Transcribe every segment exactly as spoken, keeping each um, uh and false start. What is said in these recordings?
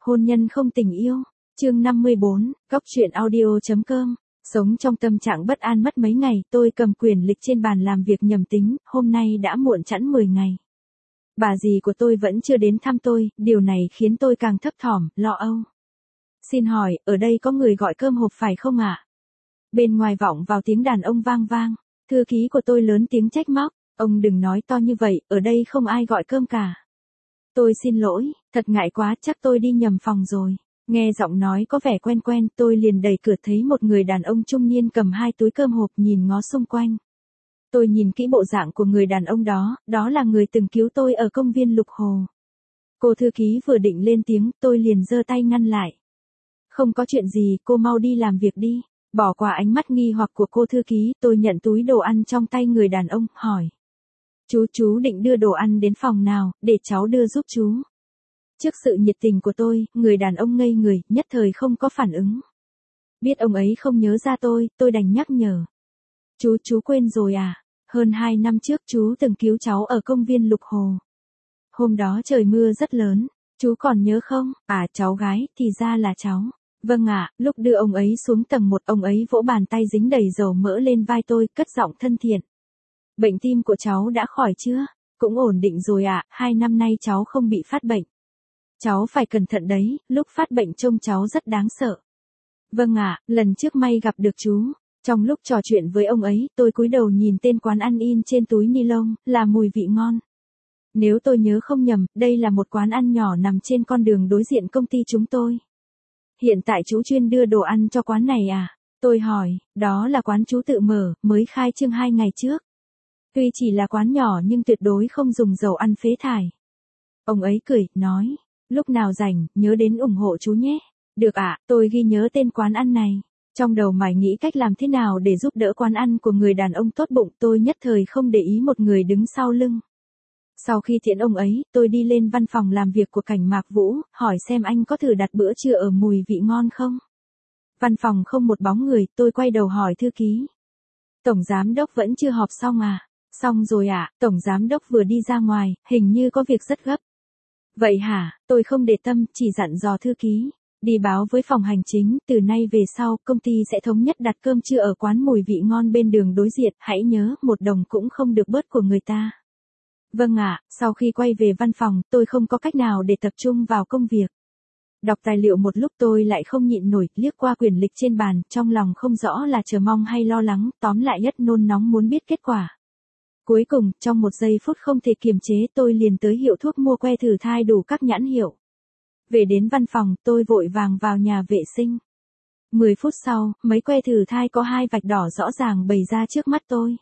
Hôn nhân không tình yêu. Chương năm mươi bốn, Góc truyện audio.com. Sống trong tâm trạng bất an mất mấy ngày, tôi cầm quyển lịch trên bàn làm việc nhầm tính, hôm nay đã muộn chẵn mười ngày. Bà dì của tôi vẫn chưa đến thăm tôi, điều này khiến tôi càng thấp thỏm, lo âu. Xin hỏi, ở đây có người gọi cơm hộp phải không ạ? Bên ngoài vọng vào tiếng đàn ông vang vang, thư ký của tôi lớn tiếng trách móc, ông đừng nói to như vậy, ở đây không ai gọi cơm cả. Tôi xin lỗi, thật ngại quá, chắc tôi đi nhầm phòng rồi. Nghe giọng nói có vẻ quen quen, tôi liền đẩy cửa thấy một người đàn ông trung niên cầm hai túi cơm hộp nhìn ngó xung quanh. Tôi nhìn kỹ bộ dạng của người đàn ông đó, đó là người từng cứu tôi ở công viên Lục Hồ. Cô thư ký vừa định lên tiếng, tôi liền giơ tay ngăn lại. Không có chuyện gì, cô mau đi làm việc đi. Bỏ qua ánh mắt nghi hoặc của cô thư ký, tôi nhận túi đồ ăn trong tay người đàn ông, hỏi. Chú, chú định đưa đồ ăn đến phòng nào, để cháu đưa giúp chú. Trước sự nhiệt tình của tôi, người đàn ông ngây người, nhất thời không có phản ứng. Biết ông ấy không nhớ ra tôi, tôi đành nhắc nhở. Chú, chú quên rồi à? Hơn hai năm trước chú từng cứu cháu ở công viên Lục Hồ. Hôm đó trời mưa rất lớn, chú còn nhớ không? À, cháu gái, thì ra là cháu. Vâng ạ, lúc đưa ông ấy xuống tầng một, ông ấy vỗ bàn tay dính đầy dầu mỡ lên vai tôi, cất giọng thân thiện. Bệnh tim của cháu đã khỏi chưa? Cũng ổn định rồi ạ, hai năm nay cháu không bị phát bệnh. Cháu phải cẩn thận đấy, lúc phát bệnh trông cháu rất đáng sợ. Vâng ạ, lần trước may gặp được chú. Trong lúc trò chuyện với ông ấy, tôi cúi đầu nhìn tên quán ăn in trên túi ni lông, là Mùi Vị Ngon. Nếu tôi nhớ không nhầm, đây là một quán ăn nhỏ nằm trên con đường đối diện công ty chúng tôi. Hiện tại chú chuyên đưa đồ ăn cho quán này à? Tôi hỏi, đó là quán chú tự mở, mới khai trương hai ngày trước. Tuy chỉ là quán nhỏ nhưng tuyệt đối không dùng dầu ăn phế thải. Ông ấy cười, nói, lúc nào rảnh, nhớ đến ủng hộ chú nhé. Được ạ, tôi ghi nhớ tên quán ăn này. Trong đầu mải nghĩ cách làm thế nào để giúp đỡ quán ăn của người đàn ông tốt bụng, tôi nhất thời không để ý một người đứng sau lưng. Sau khi tiễn ông ấy, tôi đi lên văn phòng làm việc của Cảnh Mạc Vũ, hỏi xem anh có thử đặt bữa trưa ở Mùi Vị Ngon không. Văn phòng không một bóng người, tôi quay đầu hỏi thư ký. Tổng giám đốc vẫn chưa họp xong à? Xong rồi ạ, à, tổng giám đốc vừa đi ra ngoài, hình như có việc rất gấp. Vậy hả, tôi không để tâm, chỉ dặn dò thư ký. Đi báo với phòng hành chính, từ nay về sau, công ty sẽ thống nhất đặt cơm trưa ở quán Mùi Vị Ngon bên đường đối diện, hãy nhớ, một đồng cũng không được bớt của người ta. Vâng ạ, sau khi quay về văn phòng, tôi không có cách nào để tập trung vào công việc. Đọc tài liệu một lúc tôi lại không nhịn nổi, liếc qua quyển lịch trên bàn, trong lòng không rõ là chờ mong hay lo lắng, tóm lại rất nôn nóng muốn biết kết quả. Cuối cùng, trong một giây phút không thể kiềm chế, tôi liền tới hiệu thuốc mua que thử thai đủ các nhãn hiệu. Về đến văn phòng, tôi vội vàng vào nhà vệ sinh. Mười phút sau, mấy que thử thai có hai vạch đỏ rõ ràng bày ra trước mắt tôi.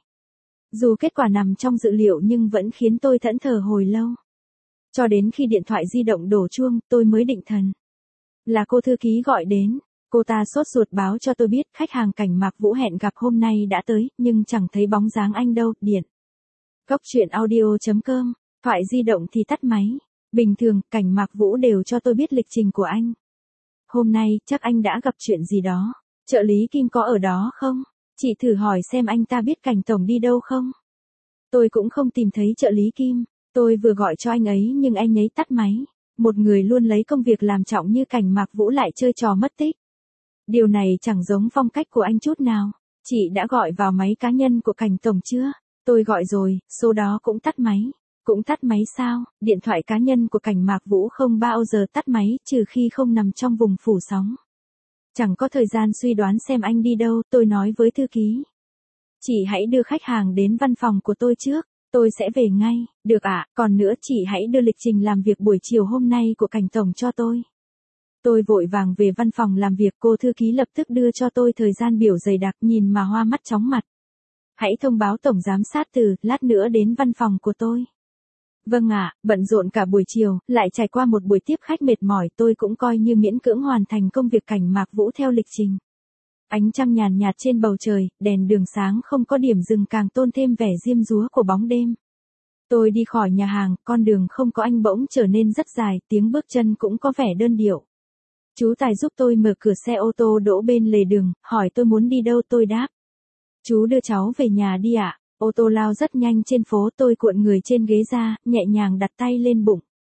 Dù kết quả nằm trong dự liệu nhưng vẫn khiến tôi thẫn thờ hồi lâu. Cho đến khi điện thoại di động đổ chuông, tôi mới định thần. Là cô thư ký gọi đến. Cô ta sốt ruột báo cho tôi biết khách hàng Cảnh Mạc Vũ hẹn gặp hôm nay đã tới, nhưng chẳng thấy bóng dáng anh đâu, điện. Góc truyện audio.com, thoại di động thì tắt máy. Bình thường, Cảnh Mạc Vũ đều cho tôi biết lịch trình của anh. Hôm nay, chắc anh đã gặp chuyện gì đó. Trợ lý Kim có ở đó không? Chị thử hỏi xem anh ta biết Cảnh Tổng đi đâu không? Tôi cũng không tìm thấy trợ lý Kim. Tôi vừa gọi cho anh ấy nhưng anh ấy tắt máy. Một người luôn lấy công việc làm trọng như Cảnh Mạc Vũ lại chơi trò mất tích. Điều này chẳng giống phong cách của anh chút nào. Chị đã gọi vào máy cá nhân của Cảnh Tổng chưa? Tôi gọi rồi, số đó cũng tắt máy. Cũng tắt máy sao? Điện thoại cá nhân của Cảnh Mạc Vũ không bao giờ tắt máy, trừ khi không nằm trong vùng phủ sóng. Chẳng có thời gian suy đoán xem anh đi đâu, tôi nói với thư ký. Chị hãy đưa khách hàng đến văn phòng của tôi trước, tôi sẽ về ngay. Được ạ, còn nữa chị hãy đưa lịch trình làm việc buổi chiều hôm nay của Cảnh Tổng cho tôi. Tôi vội vàng về văn phòng làm việc, cô thư ký lập tức đưa cho tôi thời gian biểu dày đặc, nhìn mà hoa mắt chóng mặt. Hãy thông báo tổng giám sát từ, lát nữa đến văn phòng của tôi. Vâng ạ, bận rộn cả buổi chiều, lại trải qua một buổi tiếp khách mệt mỏi, tôi cũng coi như miễn cưỡng hoàn thành công việc Cảnh Mạc Vũ theo lịch trình. Ánh trăng nhàn nhạt trên bầu trời, đèn đường sáng không có điểm dừng càng tôn thêm vẻ diêm dúa của bóng đêm. Tôi đi khỏi nhà hàng, con đường không có anh bỗng trở nên rất dài, tiếng bước chân cũng có vẻ đơn điệu. Chú tài giúp tôi mở cửa xe ô tô đỗ bên lề đường, hỏi tôi muốn đi đâu, tôi đáp. Chú đưa cháu về nhà đi ạ. Ô tô lao rất nhanh trên phố, tôi cuộn người trên ghế ra, nhẹ nhàng đặt tay lên bụng.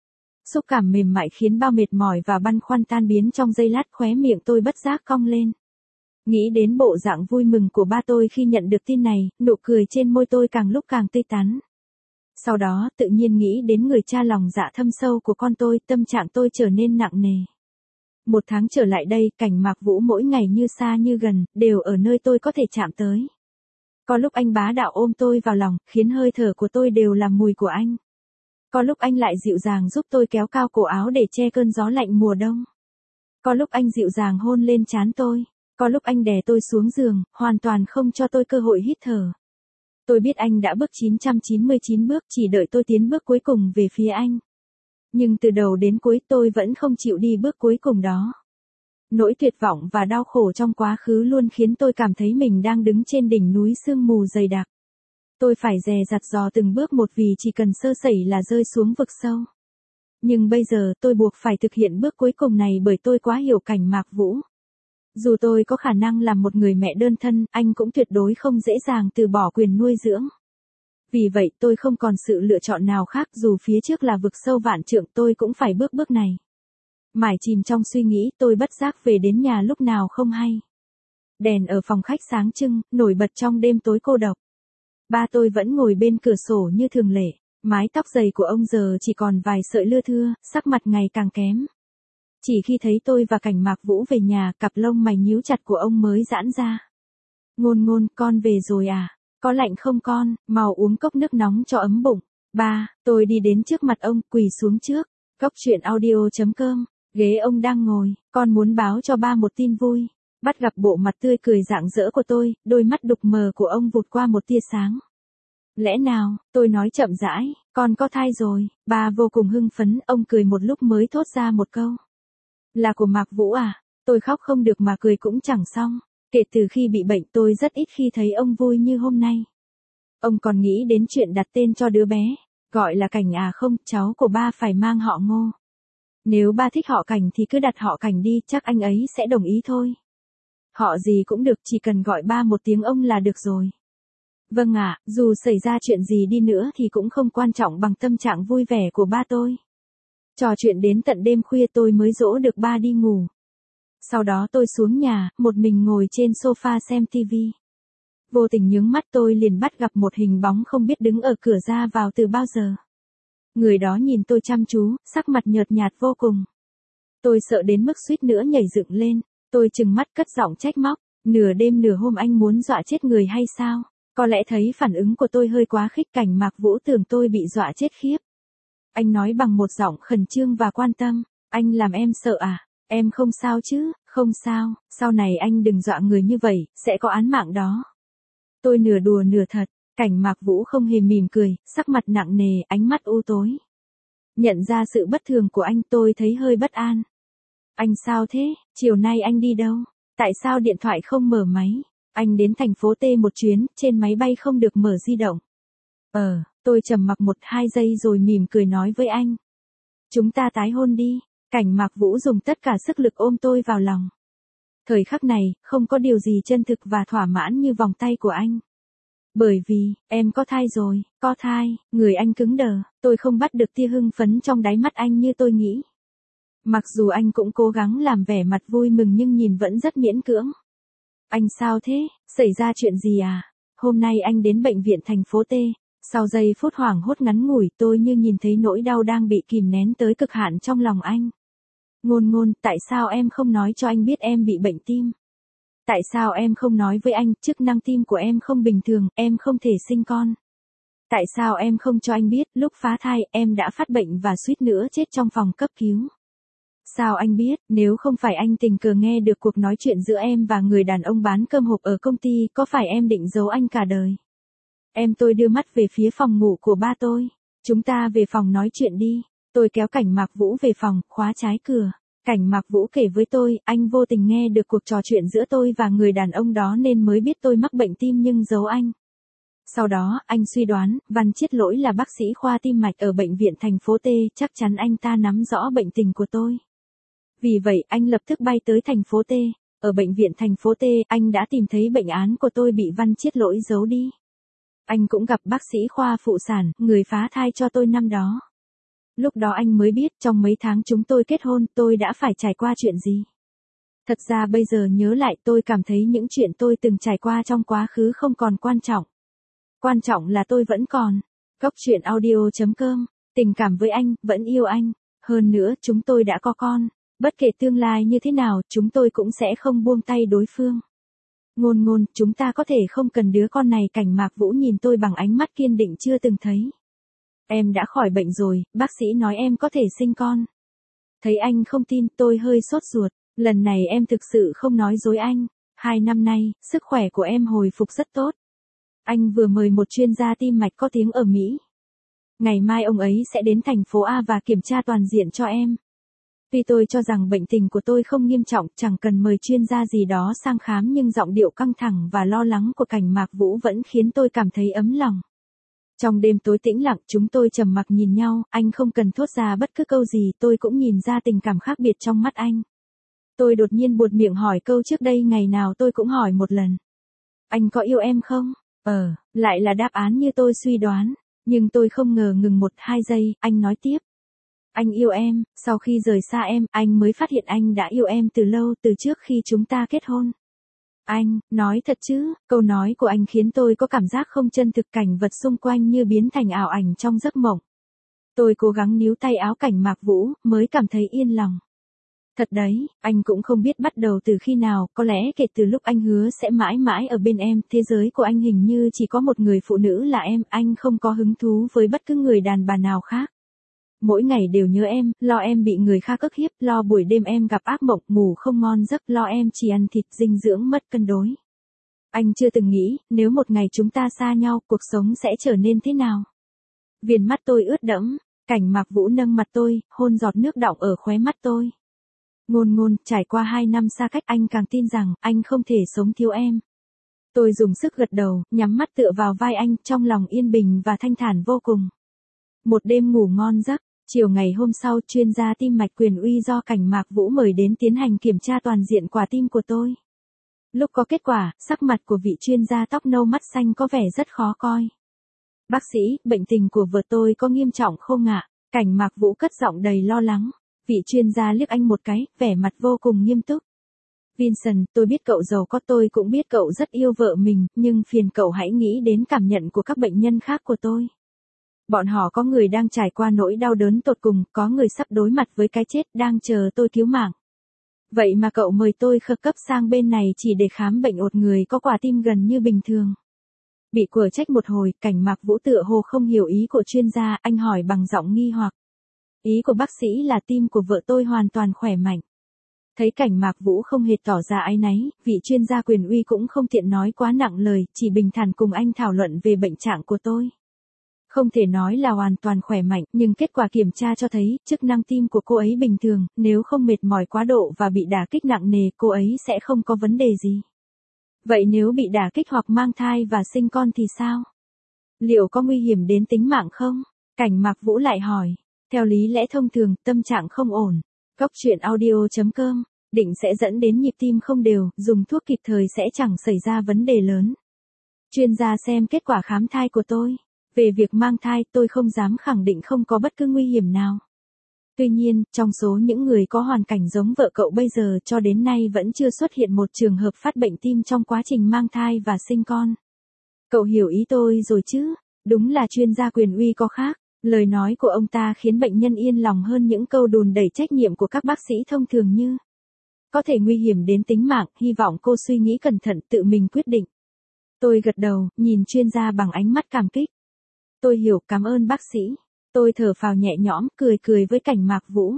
Xúc cảm mềm mại khiến bao mệt mỏi và băn khoăn tan biến trong giây lát, khóe miệng tôi bất giác cong lên. Nghĩ đến bộ dạng vui mừng của ba tôi khi nhận được tin này, nụ cười trên môi tôi càng lúc càng tươi tắn. Sau đó, tự nhiên nghĩ đến người cha lòng dạ thâm sâu của con tôi, tâm trạng tôi trở nên nặng nề. Một tháng trở lại đây, cảnh Mạc Vũ mỗi ngày như xa như gần, đều ở nơi tôi có thể chạm tới. Có lúc anh bá đạo ôm tôi vào lòng, khiến hơi thở của tôi đều là mùi của anh. Có lúc anh lại dịu dàng giúp tôi kéo cao cổ áo để che cơn gió lạnh mùa đông. Có lúc anh dịu dàng hôn lên trán tôi. Có lúc anh đè tôi xuống giường, hoàn toàn không cho tôi cơ hội hít thở. Tôi biết anh đã bước chín trăm chín mươi chín bước, chỉ đợi tôi tiến bước cuối cùng về phía anh. Nhưng từ đầu đến cuối tôi vẫn không chịu đi bước cuối cùng đó. Nỗi tuyệt vọng và đau khổ trong quá khứ luôn khiến tôi cảm thấy mình đang đứng trên đỉnh núi sương mù dày đặc. Tôi phải dè dặt dò từng bước một vì chỉ cần sơ sẩy là rơi xuống vực sâu. Nhưng bây giờ tôi buộc phải thực hiện bước cuối cùng này bởi tôi quá hiểu cảnh Mạc Vũ. Dù tôi có khả năng làm một người mẹ đơn thân, anh cũng tuyệt đối không dễ dàng từ bỏ quyền nuôi dưỡng. Vì vậy tôi không còn sự lựa chọn nào khác, dù phía trước là vực sâu vạn trượng tôi cũng phải bước bước này. Mải chìm trong suy nghĩ, tôi bất giác về đến nhà lúc nào không hay. Đèn ở phòng khách sáng trưng, nổi bật trong đêm tối cô độc. Ba tôi vẫn ngồi bên cửa sổ như thường lệ, mái tóc dày của ông giờ chỉ còn vài sợi lưa thưa, sắc mặt ngày càng kém. Chỉ khi thấy tôi và cảnh Mạc Vũ về nhà, cặp lông mày nhíu chặt của ông mới giãn ra. Ngôn ngôn, con về rồi à? Có lạnh không con, mau uống cốc nước nóng cho ấm bụng. Ba, tôi đi đến trước mặt ông, quỳ xuống trước. Cốc truyện audio chấm com, ghế ông đang ngồi, con muốn báo cho ba một tin vui. Bắt gặp bộ mặt tươi cười rạng rỡ của tôi, đôi mắt đục mờ của ông vụt qua một tia sáng. Lẽ nào, tôi nói chậm rãi, con có thai rồi. Ba vô cùng hưng phấn, ông cười một lúc mới thốt ra một câu. Là của Mạc Vũ à? Tôi khóc không được mà cười cũng chẳng xong. Kể từ khi bị bệnh tôi rất ít khi thấy ông vui như hôm nay. Ông còn nghĩ đến chuyện đặt tên cho đứa bé. Gọi là Cảnh à? Không, cháu của ba phải mang họ Ngô. Nếu ba thích họ Cảnh thì cứ đặt họ Cảnh đi, chắc anh ấy sẽ đồng ý thôi. Họ gì cũng được, chỉ cần gọi ba một tiếng ông là được rồi. Vâng ạ, dù xảy ra chuyện gì đi nữa thì cũng không quan trọng bằng tâm trạng vui vẻ của ba tôi. Trò chuyện đến tận đêm khuya tôi mới dỗ được ba đi ngủ. Sau đó tôi xuống nhà, một mình ngồi trên sofa xem tivi. Vô tình nhướng mắt tôi liền bắt gặp một hình bóng không biết đứng ở cửa ra vào từ bao giờ. Người đó nhìn tôi chăm chú, sắc mặt nhợt nhạt vô cùng. Tôi sợ đến mức suýt nữa nhảy dựng lên. Tôi trừng mắt cất giọng trách móc. Nửa đêm nửa hôm anh muốn dọa chết người hay sao? Có lẽ thấy phản ứng của tôi hơi quá khích, cảnh Mạc Vũ tưởng tôi bị dọa chết khiếp. Anh nói bằng một giọng khẩn trương và quan tâm. Anh làm em sợ à? Em không sao chứ? Không sao, sau này anh đừng dọa người như vậy, sẽ có án mạng đó. Tôi nửa đùa nửa thật, cảnh Mạc Vũ không hề mỉm cười, sắc mặt nặng nề, ánh mắt u tối. Nhận ra sự bất thường của anh tôi thấy hơi bất an. Anh sao thế? Chiều nay anh đi đâu? Tại sao điện thoại không mở máy? Anh đến thành phố T một chuyến, trên máy bay không được mở di động. Ờ, tôi trầm mặc một hai giây rồi mỉm cười nói với anh. Chúng ta tái hôn đi. Cảnh Mạc Vũ dùng tất cả sức lực ôm tôi vào lòng. Thời khắc này, không có điều gì chân thực và thỏa mãn như vòng tay của anh. Bởi vì, em có thai rồi, có thai, người anh cứng đờ, tôi không bắt được tia hưng phấn trong đáy mắt anh như tôi nghĩ. Mặc dù anh cũng cố gắng làm vẻ mặt vui mừng nhưng nhìn vẫn rất miễn cưỡng. Anh sao thế, xảy ra chuyện gì à? Hôm nay anh đến bệnh viện thành phố T. Sau giây phút hoảng hốt ngắn ngủi tôi như nhìn thấy nỗi đau đang bị kìm nén tới cực hạn trong lòng anh. Ngôn ngôn, tại sao em không nói cho anh biết em bị bệnh tim? Tại sao em không nói với anh, chức năng tim của em không bình thường, em không thể sinh con? Tại sao em không cho anh biết, lúc phá thai, em đã phát bệnh và suýt nữa chết trong phòng cấp cứu? Sao anh biết, nếu không phải anh tình cờ nghe được cuộc nói chuyện giữa em và người đàn ông bán cơm hộp ở công ty, có phải em định giấu anh cả đời? Em tôi đưa mắt về phía phòng ngủ của ba tôi. Chúng ta về phòng nói chuyện đi. Tôi kéo cảnh Mạc Vũ về phòng, khóa trái cửa. Cảnh Mạc Vũ kể với tôi, anh vô tình nghe được cuộc trò chuyện giữa tôi và người đàn ông đó nên mới biết tôi mắc bệnh tim nhưng giấu anh. Sau đó, anh suy đoán, Văn Chiết Lỗi là bác sĩ khoa tim mạch ở bệnh viện thành phố T, chắc chắn anh ta nắm rõ bệnh tình của tôi. Vì vậy, anh lập tức bay tới thành phố T. Ở bệnh viện thành phố T, anh đã tìm thấy bệnh án của tôi bị Văn Chiết Lỗi giấu đi. Anh cũng gặp bác sĩ khoa phụ sản, người phá thai cho tôi năm đó. Lúc đó anh mới biết trong mấy tháng chúng tôi kết hôn tôi đã phải trải qua chuyện gì. Thật ra bây giờ nhớ lại tôi cảm thấy những chuyện tôi từng trải qua trong quá khứ không còn quan trọng. Quan trọng là tôi vẫn còn. Góc truyện audio.com, tình cảm với anh, vẫn yêu anh. Hơn nữa chúng tôi đã có con. Bất kể tương lai như thế nào chúng tôi cũng sẽ không buông tay đối phương. Ngôn ngôn, chúng ta có thể không cần đứa con này. Cảnh Mạc Vũ nhìn tôi bằng ánh mắt kiên định chưa từng thấy. Em đã khỏi bệnh rồi, bác sĩ nói em có thể sinh con. Thấy anh không tin tôi hơi sốt ruột. Lần này em thực sự không nói dối anh. Hai năm nay, sức khỏe của em hồi phục rất tốt. Anh vừa mời một chuyên gia tim mạch có tiếng ở Mỹ. Ngày mai ông ấy sẽ đến thành phố A và kiểm tra toàn diện cho em. Tuy tôi cho rằng bệnh tình của tôi không nghiêm trọng, chẳng cần mời chuyên gia gì đó sang khám, nhưng giọng điệu căng thẳng và lo lắng của Cảnh Mạc Vũ vẫn khiến tôi cảm thấy ấm lòng. Trong đêm tối tĩnh lặng chúng tôi trầm mặc nhìn nhau, anh không cần thốt ra bất cứ câu gì, tôi cũng nhìn ra tình cảm khác biệt trong mắt anh. Tôi đột nhiên buột miệng hỏi câu trước đây ngày nào tôi cũng hỏi một lần. Anh có yêu em không? Ờ, lại là đáp án như tôi suy đoán. Nhưng tôi không ngờ ngừng một hai giây, anh nói tiếp. Anh yêu em, sau khi rời xa em, anh mới phát hiện anh đã yêu em từ lâu, từ trước khi chúng ta kết hôn. Anh, nói thật chứ, câu nói của anh khiến tôi có cảm giác không chân thực, cảnh vật xung quanh như biến thành ảo ảnh trong giấc mộng. Tôi cố gắng níu tay áo Cảnh Mạc Vũ, mới cảm thấy yên lòng. Thật đấy, anh cũng không biết bắt đầu từ khi nào, có lẽ kể từ lúc anh hứa sẽ mãi mãi ở bên em, thế giới của anh hình như chỉ có một người phụ nữ là em, anh không có hứng thú với bất cứ người đàn bà nào khác. Mỗi ngày đều nhớ em, lo em bị người khác ức hiếp, lo buổi đêm em gặp ác mộng, ngủ không ngon giấc, lo em chỉ ăn thịt, dinh dưỡng mất cân đối. Anh chưa từng nghĩ, nếu một ngày chúng ta xa nhau, cuộc sống sẽ trở nên thế nào. Viền mắt tôi ướt đẫm, Cảnh Mạc Vũ nâng mặt tôi, hôn giọt nước đọng ở khóe mắt tôi. Ngôn ngôn, trải qua hai năm xa cách anh càng tin rằng anh không thể sống thiếu em. Tôi dùng sức gật đầu, nhắm mắt tựa vào vai anh, trong lòng yên bình và thanh thản vô cùng. Một đêm ngủ ngon giấc, chiều ngày hôm sau chuyên gia tim mạch quyền uy do Cảnh Mạc Vũ mời đến tiến hành kiểm tra toàn diện quả tim của tôi. Lúc có kết quả, sắc mặt của vị chuyên gia tóc nâu mắt xanh có vẻ rất khó coi. Bác sĩ, bệnh tình của vợ tôi có nghiêm trọng không ạ? Cảnh Mạc Vũ cất giọng đầy lo lắng. Vị chuyên gia liếc anh một cái, vẻ mặt vô cùng nghiêm túc. Vincent, tôi biết cậu giàu có, tôi cũng biết cậu rất yêu vợ mình, nhưng phiền cậu hãy nghĩ đến cảm nhận của các bệnh nhân khác của tôi. Bọn họ có người đang trải qua nỗi đau đớn tột cùng, có người sắp đối mặt với cái chết, đang chờ tôi cứu mạng. Vậy mà cậu mời tôi khẩn cấp sang bên này chỉ để khám bệnh một người có quả tim gần như bình thường. Bị quở trách một hồi, Cảnh Mạc Vũ tựa hồ không hiểu ý của chuyên gia, anh hỏi bằng giọng nghi hoặc. Ý của bác sĩ là tim của vợ tôi hoàn toàn khỏe mạnh. Thấy Cảnh Mạc Vũ không hề tỏ ra áy náy, vị chuyên gia quyền uy cũng không tiện nói quá nặng lời, chỉ bình thản cùng anh thảo luận về bệnh trạng của tôi. Không thể nói là hoàn toàn khỏe mạnh, nhưng kết quả kiểm tra cho thấy, chức năng tim của cô ấy bình thường, nếu không mệt mỏi quá độ và bị đả kích nặng nề, cô ấy sẽ không có vấn đề gì. Vậy nếu bị đả kích hoặc mang thai và sinh con thì sao? Liệu có nguy hiểm đến tính mạng không? Cảnh Mạc Vũ lại hỏi. Theo lý lẽ thông thường, tâm trạng không ổn. Góc truyện audio.com, định sẽ dẫn đến nhịp tim không đều, dùng thuốc kịp thời sẽ chẳng xảy ra vấn đề lớn. Chuyên gia xem kết quả khám thai của tôi. Về việc mang thai, tôi không dám khẳng định không có bất cứ nguy hiểm nào. Tuy nhiên, trong số những người có hoàn cảnh giống vợ cậu bây giờ cho đến nay vẫn chưa xuất hiện một trường hợp phát bệnh tim trong quá trình mang thai và sinh con. Cậu hiểu ý tôi rồi chứ? Đúng là chuyên gia quyền uy có khác. Lời nói của ông ta khiến bệnh nhân yên lòng hơn những câu đùn đẩy trách nhiệm của các bác sĩ thông thường như có thể nguy hiểm đến tính mạng, hy vọng cô suy nghĩ cẩn thận tự mình quyết định. Tôi gật đầu, nhìn chuyên gia bằng ánh mắt cảm kích. Tôi hiểu, cảm ơn bác sĩ. Tôi thở phào nhẹ nhõm, cười cười với Cảnh Mạc Vũ.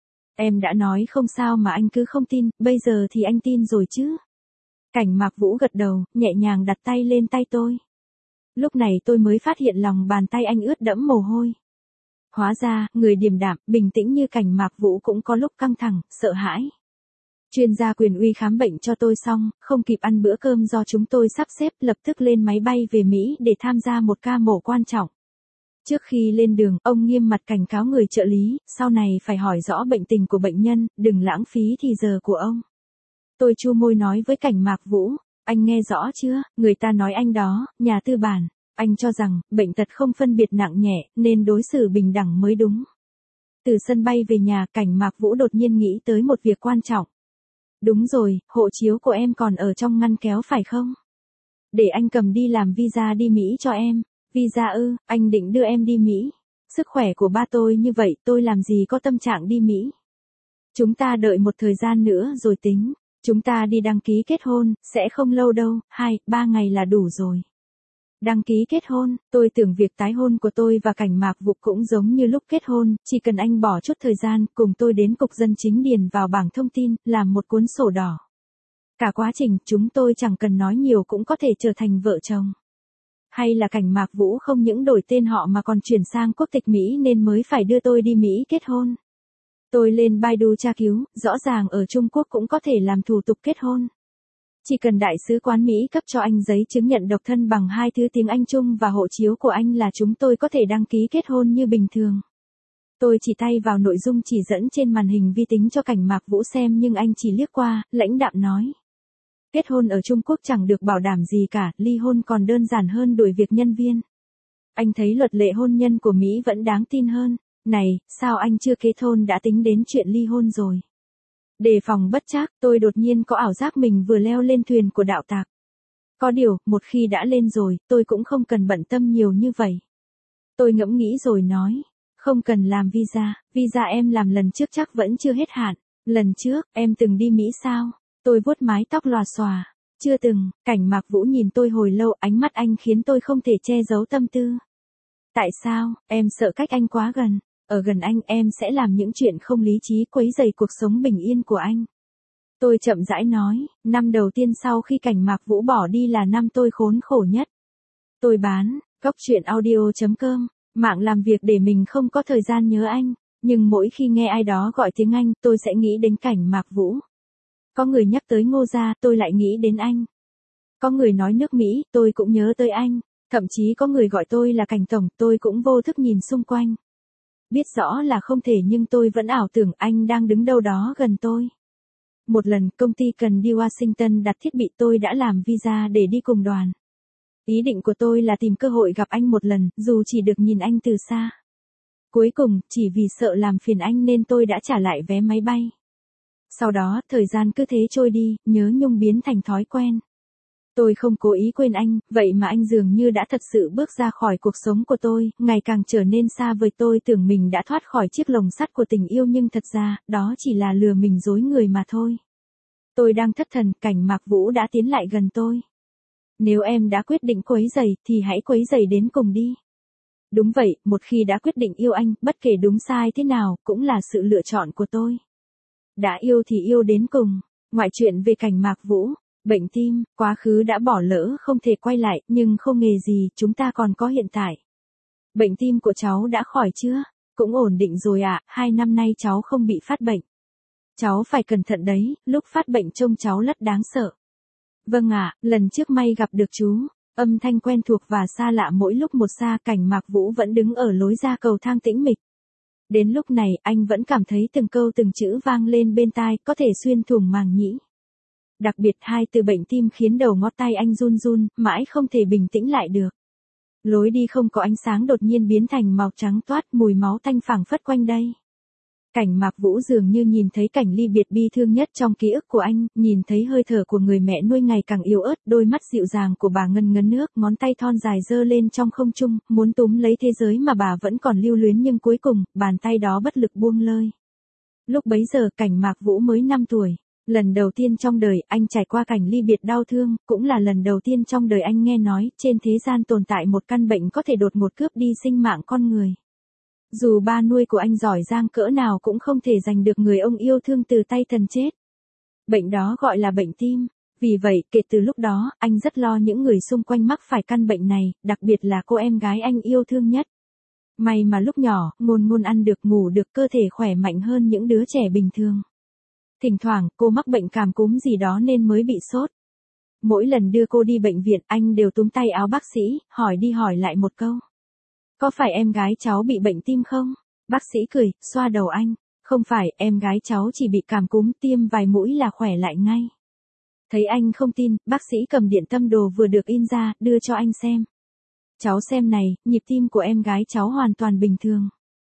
Em đã nói không sao mà anh cứ không tin, bây giờ thì anh tin rồi chứ? Cảnh Mạc Vũ gật đầu, nhẹ nhàng đặt tay lên tay tôi. Lúc này tôi mới phát hiện lòng bàn tay anh ướt đẫm mồ hôi. Hóa ra, người điềm đạm, bình tĩnh như Cảnh Mạc Vũ cũng có lúc căng thẳng, sợ hãi. Chuyên gia quyền uy khám bệnh cho tôi xong, không kịp ăn bữa cơm do chúng tôi sắp xếp, lập tức lên máy bay về Mỹ để tham gia một ca mổ quan trọng. Trước khi lên đường, ông nghiêm mặt cảnh cáo người trợ lý, sau này phải hỏi rõ bệnh tình của bệnh nhân, đừng lãng phí thì giờ của ông. Tôi chu môi nói với Cảnh Mạc Vũ, anh nghe rõ chưa, người ta nói anh đó, nhà tư bản, anh cho rằng, bệnh tật không phân biệt nặng nhẹ, nên đối xử bình đẳng mới đúng. Từ sân bay về nhà, Cảnh Mạc Vũ đột nhiên nghĩ tới một việc quan trọng. Đúng rồi, hộ chiếu của em còn ở trong ngăn kéo phải không? Để anh cầm đi làm visa đi Mỹ cho em. Visa ư, anh định đưa em đi Mỹ. Sức khỏe của ba tôi như vậy, tôi làm gì có tâm trạng đi Mỹ. Chúng ta đợi một thời gian nữa rồi tính. Chúng ta đi đăng ký kết hôn, sẽ không lâu đâu, hai, ba ngày là đủ rồi. Đăng ký kết hôn, tôi tưởng việc tái hôn của tôi và Cảnh Mạc Vũ cũng giống như lúc kết hôn, chỉ cần anh bỏ chút thời gian, cùng tôi đến cục dân chính điền vào bảng thông tin, làm một cuốn sổ đỏ. Cả quá trình, chúng tôi chẳng cần nói nhiều cũng có thể trở thành vợ chồng. Hay là Cảnh Mạc Vũ không những đổi tên họ mà còn chuyển sang quốc tịch Mỹ nên mới phải đưa tôi đi Mỹ kết hôn. Tôi lên Baidu tra cứu, rõ ràng ở Trung Quốc cũng có thể làm thủ tục kết hôn. Chỉ cần đại sứ quán Mỹ cấp cho anh giấy chứng nhận độc thân bằng hai thứ tiếng Anh chung và hộ chiếu của anh là chúng tôi có thể đăng ký kết hôn như bình thường. Tôi chỉ tay vào nội dung chỉ dẫn trên màn hình vi tính cho Cảnh Mạc Vũ xem nhưng anh chỉ liếc qua, lãnh đạm nói. Kết hôn ở Trung Quốc chẳng được bảo đảm gì cả, ly hôn còn đơn giản hơn đuổi việc nhân viên. Anh thấy luật lệ hôn nhân của Mỹ vẫn đáng tin hơn. Này, sao anh chưa kết hôn đã tính đến chuyện ly hôn rồi? Đề phòng bất trắc, tôi đột nhiên có ảo giác mình vừa leo lên thuyền của đạo tặc. Có điều, một khi đã lên rồi, tôi cũng không cần bận tâm nhiều như vậy. Tôi ngẫm nghĩ rồi nói, không cần làm visa, visa em làm lần trước chắc vẫn chưa hết hạn. Lần trước, em từng đi Mỹ sao? Tôi vuốt mái tóc lòa xòa. Chưa từng, Cảnh Mạc Vũ nhìn tôi hồi lâu, ánh mắt anh khiến tôi không thể che giấu tâm tư. Tại sao, em sợ cách anh quá gần. Ở gần anh em sẽ làm những chuyện không lý trí quấy rầy cuộc sống bình yên của anh. Tôi chậm rãi nói, năm đầu tiên sau khi Cảnh Mạc Vũ bỏ đi là năm tôi khốn khổ nhất. Tôi bán, góc truyện audio chấm com, mạng làm việc để mình không có thời gian nhớ anh, nhưng mỗi khi nghe ai đó gọi tiếng Anh tôi sẽ nghĩ đến Cảnh Mạc Vũ. Có người nhắc tới Ngô Gia tôi lại nghĩ đến anh. Có người nói nước Mỹ tôi cũng nhớ tới anh, thậm chí có người gọi tôi là Cảnh Tổng tôi cũng vô thức nhìn xung quanh. Biết rõ là không thể nhưng tôi vẫn ảo tưởng anh đang đứng đâu đó gần tôi. Một lần công ty cần đi Washington đặt thiết bị tôi đã làm visa để đi cùng đoàn. Ý định của tôi là tìm cơ hội gặp anh một lần, dù chỉ được nhìn anh từ xa. Cuối cùng, chỉ vì sợ làm phiền anh nên tôi đã trả lại vé máy bay. Sau đó, thời gian cứ thế trôi đi, nhớ nhung biến thành thói quen. Tôi không cố ý quên anh, vậy mà anh dường như đã thật sự bước ra khỏi cuộc sống của tôi, ngày càng trở nên xa vời. Tôi tưởng mình đã thoát khỏi chiếc lồng sắt của tình yêu nhưng thật ra, đó chỉ là lừa mình dối người mà thôi. Tôi đang thất thần, Cảnh Mạc Vũ đã tiến lại gần tôi. Nếu em đã quyết định quấy rầy thì hãy quấy rầy đến cùng đi. Đúng vậy, một khi đã quyết định yêu anh, bất kể đúng sai thế nào, cũng là sự lựa chọn của tôi. Đã yêu thì yêu đến cùng. Ngoại truyện về Cảnh Mạc Vũ. Bệnh tim, quá khứ đã bỏ lỡ không thể quay lại, nhưng không nghề gì, chúng ta còn có hiện tại. Bệnh tim của cháu đã khỏi chưa? Cũng ổn định rồi ạ, à, hai năm nay cháu không bị phát bệnh. Cháu phải cẩn thận đấy, lúc phát bệnh trông cháu rất đáng sợ. Vâng ạ, à, lần trước may gặp được chú. Âm thanh quen thuộc và xa lạ mỗi lúc một xa. Cảnh Mạc Vũ vẫn đứng ở lối ra cầu thang tĩnh mịch. Đến lúc này, anh vẫn cảm thấy từng câu từng chữ vang lên bên tai, có thể xuyên thủng màng nhĩ. Đặc biệt hai từ bệnh tim khiến đầu ngón tay anh run run, mãi không thể bình tĩnh lại được. Lối đi không có ánh sáng đột nhiên biến thành màu trắng toát, mùi máu tanh phảng phất quanh đây. Cảnh Mạc Vũ dường như nhìn thấy cảnh ly biệt bi thương nhất trong ký ức của anh, nhìn thấy hơi thở của người mẹ nuôi ngày càng yếu ớt, đôi mắt dịu dàng của bà ngân ngấn nước, ngón tay thon dài giơ lên trong không trung, muốn túm lấy thế giới mà bà vẫn còn lưu luyến nhưng cuối cùng, bàn tay đó bất lực buông lơi. Lúc bấy giờ Cảnh Mạc Vũ mới năm tuổi. Lần đầu tiên trong đời anh trải qua cảnh ly biệt đau thương, cũng là lần đầu tiên trong đời anh nghe nói trên thế gian tồn tại một căn bệnh có thể đột ngột cướp đi sinh mạng con người. Dù ba nuôi của anh giỏi giang cỡ nào cũng không thể giành được người ông yêu thương từ tay thần chết. Bệnh đó gọi là bệnh tim. Vì vậy, kể từ lúc đó, anh rất lo những người xung quanh mắc phải căn bệnh này, đặc biệt là cô em gái anh yêu thương nhất. May mà lúc nhỏ, Ngôn Ngôn ăn được ngủ được cơ thể khỏe mạnh hơn những đứa trẻ bình thường. Thỉnh thoảng, cô mắc bệnh cảm cúm gì đó nên mới bị sốt. Mỗi lần đưa cô đi bệnh viện, anh đều túm tay áo bác sĩ, hỏi đi hỏi lại một câu. Có phải em gái cháu bị bệnh tim không? Bác sĩ cười, xoa đầu anh. Không phải, em gái cháu chỉ bị cảm cúm, tiêm vài mũi là khỏe lại ngay. Thấy anh không tin, bác sĩ cầm điện tâm đồ vừa được in ra, đưa cho anh xem. Cháu xem này, nhịp tim của em gái cháu hoàn toàn bình thường.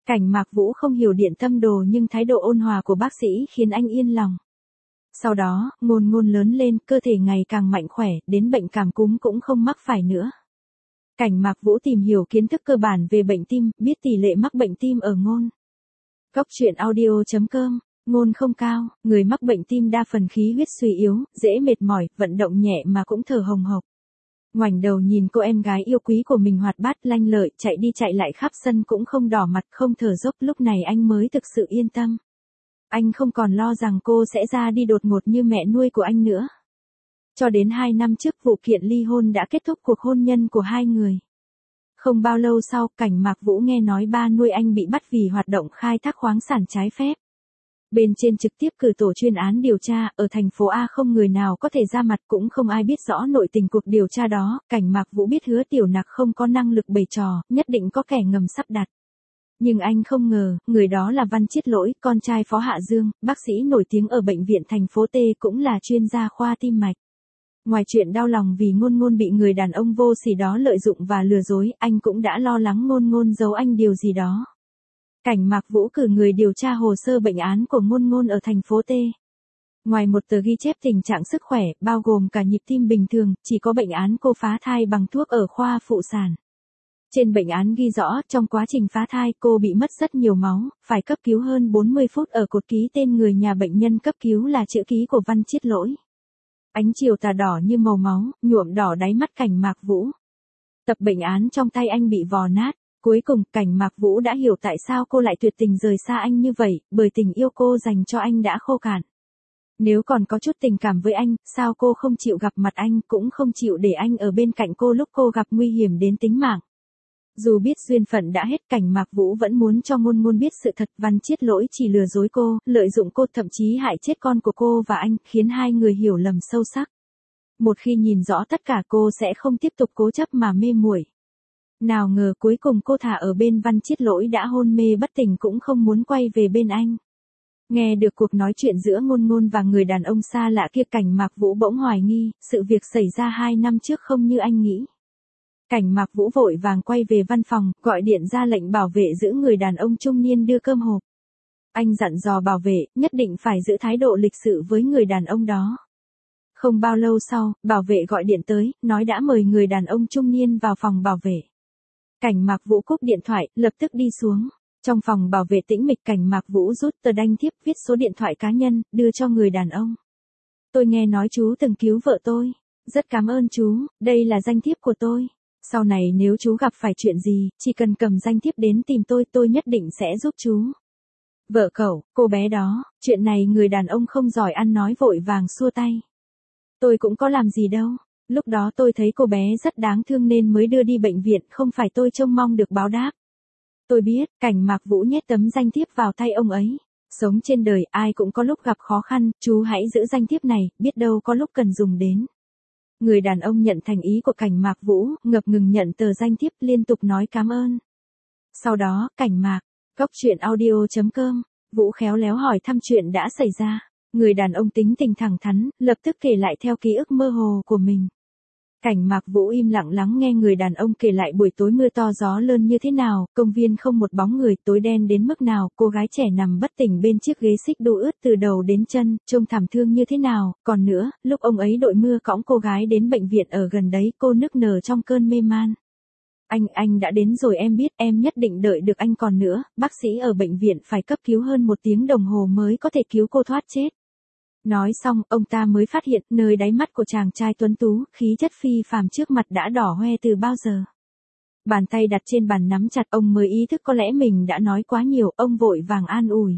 Cảnh Mạc Vũ không hiểu điện tâm đồ nhưng thái độ ôn hòa của bác sĩ khiến anh yên lòng. Sau đó, Ngôn Ngôn lớn lên, cơ thể ngày càng mạnh khỏe, đến bệnh cảm cúm cũng không mắc phải nữa. Cảnh Mạc Vũ tìm hiểu kiến thức cơ bản về bệnh tim, biết tỷ lệ mắc bệnh tim ở Ngôn. Góc truyện audio chấm com, Ngôn không cao, người mắc bệnh tim đa phần khí huyết suy yếu, dễ mệt mỏi, vận động nhẹ mà cũng thở hồng hộc. Ngoảnh đầu nhìn cô em gái yêu quý của mình hoạt bát lanh lợi, chạy đi chạy lại khắp sân cũng không đỏ mặt không thở dốc, lúc này anh mới thực sự yên tâm. Anh không còn lo rằng cô sẽ ra đi đột ngột như mẹ nuôi của anh nữa. Cho đến hai năm trước vụ kiện ly hôn đã kết thúc cuộc hôn nhân của hai người. Không bao lâu sau, Cảnh Mạc Vũ nghe nói ba nuôi anh bị bắt vì hoạt động khai thác khoáng sản trái phép. Bên trên trực tiếp cử tổ chuyên án điều tra, ở thành phố A không người nào có thể ra mặt, cũng không ai biết rõ nội tình cuộc điều tra đó. Cảnh Mạc Vũ biết Hứa Tiểu Nặc không có năng lực bày trò, nhất định có kẻ ngầm sắp đặt. Nhưng anh không ngờ, người đó là Văn Chiết Lỗi, con trai Phó Hạ Dương, bác sĩ nổi tiếng ở bệnh viện thành phố T, cũng là chuyên gia khoa tim mạch. Ngoài chuyện đau lòng vì Ngôn Ngôn bị người đàn ông vô sỉ đó lợi dụng và lừa dối, anh cũng đã lo lắng Ngôn Ngôn giấu anh điều gì đó. Cảnh Mạc Vũ cử người điều tra hồ sơ bệnh án của Ngôn Ngôn ở thành phố T. Ngoài một tờ ghi chép tình trạng sức khỏe, bao gồm cả nhịp tim bình thường, chỉ có bệnh án cô phá thai bằng thuốc ở khoa phụ sản. Trên bệnh án ghi rõ, trong quá trình phá thai cô bị mất rất nhiều máu, phải cấp cứu hơn bốn mươi phút, ở cột ký tên người nhà bệnh nhân cấp cứu là chữ ký của Văn Chiết Lỗi. Ánh chiều tà đỏ như màu máu, nhuộm đỏ đáy mắt Cảnh Mạc Vũ. Tập bệnh án trong tay anh bị vò nát. Cuối cùng, Cảnh Mạc Vũ đã hiểu tại sao cô lại tuyệt tình rời xa anh như vậy, bởi tình yêu cô dành cho anh đã khô cạn. Nếu còn có chút tình cảm với anh, sao cô không chịu gặp mặt anh, cũng không chịu để anh ở bên cạnh cô lúc cô gặp nguy hiểm đến tính mạng. Dù biết duyên phận đã hết, Cảnh Mạc Vũ vẫn muốn cho Ngôn Ngôn biết sự thật. Văn Chiết Lỗi chỉ lừa dối cô, lợi dụng cô, thậm chí hại chết con của cô và anh, khiến hai người hiểu lầm sâu sắc. Một khi nhìn rõ tất cả, cô sẽ không tiếp tục cố chấp mà mê muội. Nào ngờ cuối cùng cô thả ở bên Văn Chiết Lỗi đã hôn mê bất tỉnh cũng không muốn quay về bên anh. Nghe được cuộc nói chuyện giữa Ngôn Ngôn và người đàn ông xa lạ kia, Cảnh Mạc Vũ bỗng hoài nghi, sự việc xảy ra hai năm trước không như anh nghĩ. Cảnh Mạc Vũ vội vàng quay về văn phòng, gọi điện ra lệnh bảo vệ giữ người đàn ông trung niên đưa cơm hộp. Anh dặn dò bảo vệ, nhất định phải giữ thái độ lịch sự với người đàn ông đó. Không bao lâu sau, bảo vệ gọi điện tới, nói đã mời người đàn ông trung niên vào phòng bảo vệ. Cảnh Mạc Vũ cúp điện thoại, lập tức đi xuống. Trong phòng bảo vệ tĩnh mịch, Cảnh Mạc Vũ rút tờ đanh thiếp, viết số điện thoại cá nhân, đưa cho người đàn ông. Tôi nghe nói chú từng cứu vợ tôi. Rất cảm ơn chú, đây là danh thiếp của tôi. Sau này nếu chú gặp phải chuyện gì, chỉ cần cầm danh thiếp đến tìm tôi, tôi nhất định sẽ giúp chú. Vợ cậu, cô bé đó, chuyện này người đàn ông không giỏi ăn nói vội vàng xua tay. Tôi cũng có làm gì đâu. Lúc đó tôi thấy cô bé rất đáng thương nên mới đưa đi bệnh viện, không phải tôi trông mong được báo đáp. Tôi biết. Cảnh Mạc Vũ nhét tấm danh thiếp vào tay ông ấy. Sống trên đời, ai cũng có lúc gặp khó khăn, chú hãy giữ danh thiếp này, biết đâu có lúc cần dùng đến. Người đàn ông nhận thành ý của Cảnh Mạc Vũ, ngập ngừng nhận tờ danh thiếp, liên tục nói cảm ơn. Sau đó, Cảnh Mạc, góc truyện audio chấm com, Vũ khéo léo hỏi thăm chuyện đã xảy ra. Người đàn ông tính tình thẳng thắn, lập tức kể lại theo ký ức mơ hồ của mình. Cảnh Mạc Vũ im lặng lắng nghe người đàn ông kể lại buổi tối mưa to gió lớn như thế nào, công viên không một bóng người, tối đen đến mức nào, cô gái trẻ nằm bất tỉnh bên chiếc ghế xích đu ướt từ đầu đến chân, trông thảm thương như thế nào. Còn nữa, lúc ông ấy đội mưa cõng cô gái đến bệnh viện ở gần đấy, cô nức nở trong cơn mê man. Anh, anh đã đến rồi, em biết, em nhất định đợi được anh. Còn nữa, bác sĩ ở bệnh viện phải cấp cứu hơn một tiếng đồng hồ mới có thể cứu cô thoát chết. Nói xong, ông ta mới phát hiện, nơi đáy mắt của chàng trai tuấn tú, khí chất phi phàm trước mặt đã đỏ hoe từ bao giờ. Bàn tay đặt trên bàn nắm chặt, ông mới ý thức có lẽ mình đã nói quá nhiều, ông vội vàng an ủi.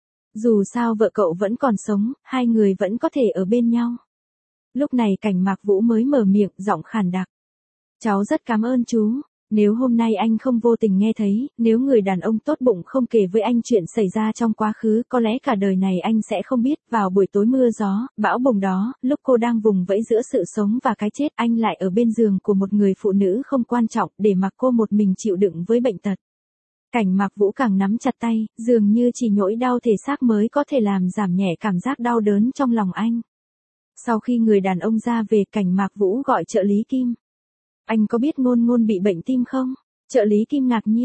Dù sao vợ cậu vẫn còn sống, hai người vẫn có thể ở bên nhau. Lúc này Cảnh Mạc Vũ mới mở miệng, giọng khàn đặc. Cháu rất cảm ơn chú. Nếu hôm nay anh không vô tình nghe thấy, nếu người đàn ông tốt bụng không kể với anh chuyện xảy ra trong quá khứ, có lẽ cả đời này anh sẽ không biết. Vào buổi tối mưa gió, bão bùng đó, lúc cô đang vùng vẫy giữa sự sống và cái chết, anh lại ở bên giường của một người phụ nữ không quan trọng, để mặc cô một mình chịu đựng với bệnh tật. Cảnh Mạc Vũ càng nắm chặt tay, dường như chỉ nỗi đau thể xác mới có thể làm giảm nhẹ cảm giác đau đớn trong lòng anh. Sau khi người đàn ông ra về, Cảnh Mạc Vũ gọi trợ lý Kim. Anh có biết Ngôn Ngôn bị bệnh tim không? Trợ lý Kim ngạc nhiên.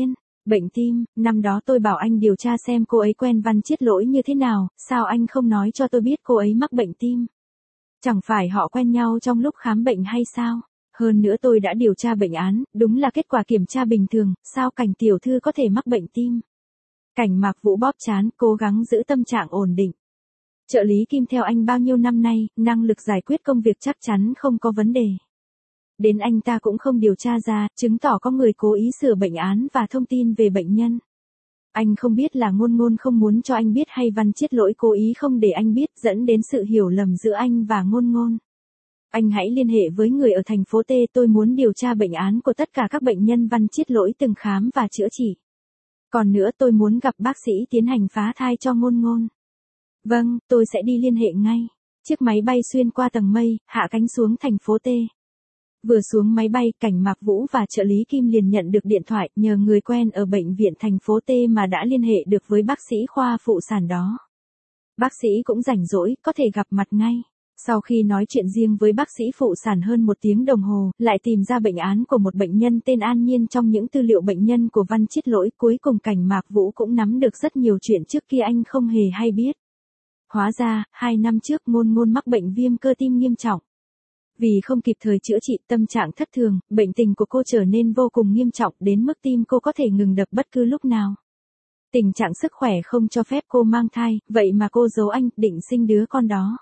Bệnh tim, năm đó tôi bảo anh điều tra xem cô ấy quen Văn Chiết Lỗi như thế nào, sao anh không nói cho tôi biết cô ấy mắc bệnh tim? Chẳng phải họ quen nhau trong lúc khám bệnh hay sao? Hơn nữa tôi đã điều tra bệnh án, đúng là kết quả kiểm tra bình thường, sao Cảnh tiểu thư có thể mắc bệnh tim? Cảnh Mạc Vũ bóp trán, cố gắng giữ tâm trạng ổn định. Trợ lý Kim theo anh bao nhiêu năm nay, năng lực giải quyết công việc chắc chắn không có vấn đề. Đến anh ta cũng không điều tra ra, chứng tỏ có người cố ý sửa bệnh án và thông tin về bệnh nhân. Anh không biết là Ngôn Ngôn không muốn cho anh biết hay Văn Chiết Lỗi cố ý không để anh biết, dẫn đến sự hiểu lầm giữa anh và Ngôn Ngôn. Anh hãy liên hệ với người ở thành phố T, tôi muốn điều tra bệnh án của tất cả các bệnh nhân Văn Chiết Lỗi từng khám và chữa trị. Còn nữa tôi muốn gặp bác sĩ tiến hành phá thai cho Ngôn Ngôn. Vâng, tôi sẽ đi liên hệ ngay. Chiếc máy bay xuyên qua tầng mây, hạ cánh xuống thành phố T. Vừa xuống máy bay, Cảnh Mạc Vũ và trợ lý Kim liền nhận được điện thoại, nhờ người quen ở bệnh viện thành phố T mà đã liên hệ được với bác sĩ khoa phụ sản đó. Bác sĩ cũng rảnh rỗi, có thể gặp mặt ngay. Sau khi nói chuyện riêng với bác sĩ phụ sản hơn một tiếng đồng hồ, lại tìm ra bệnh án của một bệnh nhân tên An Nhiên trong những tư liệu bệnh nhân của Văn Chiết Lỗi, cuối cùng Cảnh Mạc Vũ cũng nắm được rất nhiều chuyện trước kia anh không hề hay biết. Hóa ra, hai năm trước Ngôn Ngôn mắc bệnh viêm cơ tim nghiêm trọng. Vì không kịp thời chữa trị, tâm trạng thất thường, bệnh tình của cô trở nên vô cùng nghiêm trọng đến mức tim cô có thể ngừng đập bất cứ lúc nào. Tình trạng sức khỏe không cho phép cô mang thai, vậy mà cô giấu anh, định sinh đứa con đó.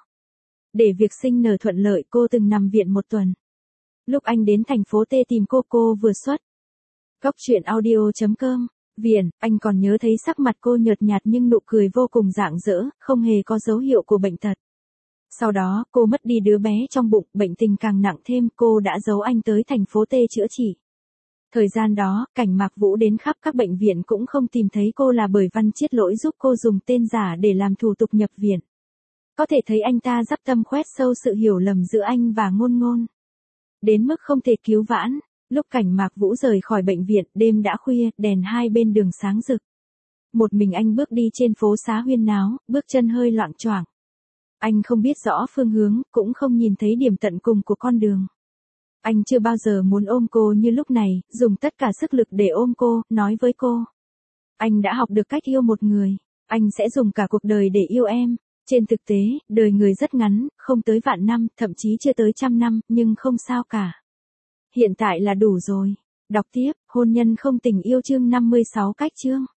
Để việc sinh nở thuận lợi, cô từng nằm viện một tuần. Lúc anh đến thành phố T tìm cô, cô vừa xuất. Góc truyện audio chấm com, Viền, anh còn nhớ thấy sắc mặt cô nhợt nhạt nhưng nụ cười vô cùng rạng rỡ, không hề có dấu hiệu của bệnh tật. Sau đó, cô mất đi đứa bé trong bụng, bệnh tình càng nặng thêm, cô đã giấu anh tới thành phố T chữa trị. Thời gian đó, Cảnh Mạc Vũ đến khắp các bệnh viện cũng không tìm thấy cô là bởi Văn Chiết Lỗi giúp cô dùng tên giả để làm thủ tục nhập viện. Có thể thấy anh ta dắp tâm khoét sâu sự hiểu lầm giữa anh và Ngôn Ngôn. Đến mức không thể cứu vãn, lúc Cảnh Mạc Vũ rời khỏi bệnh viện, đêm đã khuya, đèn hai bên đường sáng rực. Một mình anh bước đi trên phố xá huyên náo, bước chân hơi loạng choạng. Anh không biết rõ phương hướng, cũng không nhìn thấy điểm tận cùng của con đường. Anh chưa bao giờ muốn ôm cô như lúc này, dùng tất cả sức lực để ôm cô, nói với cô. Anh đã học được cách yêu một người, anh sẽ dùng cả cuộc đời để yêu em. Trên thực tế, đời người rất ngắn, không tới vạn năm, thậm chí chưa tới trăm năm, nhưng không sao cả. Hiện tại là đủ rồi. Đọc tiếp, hôn nhân không tình yêu chương năm mươi sáu cách chương.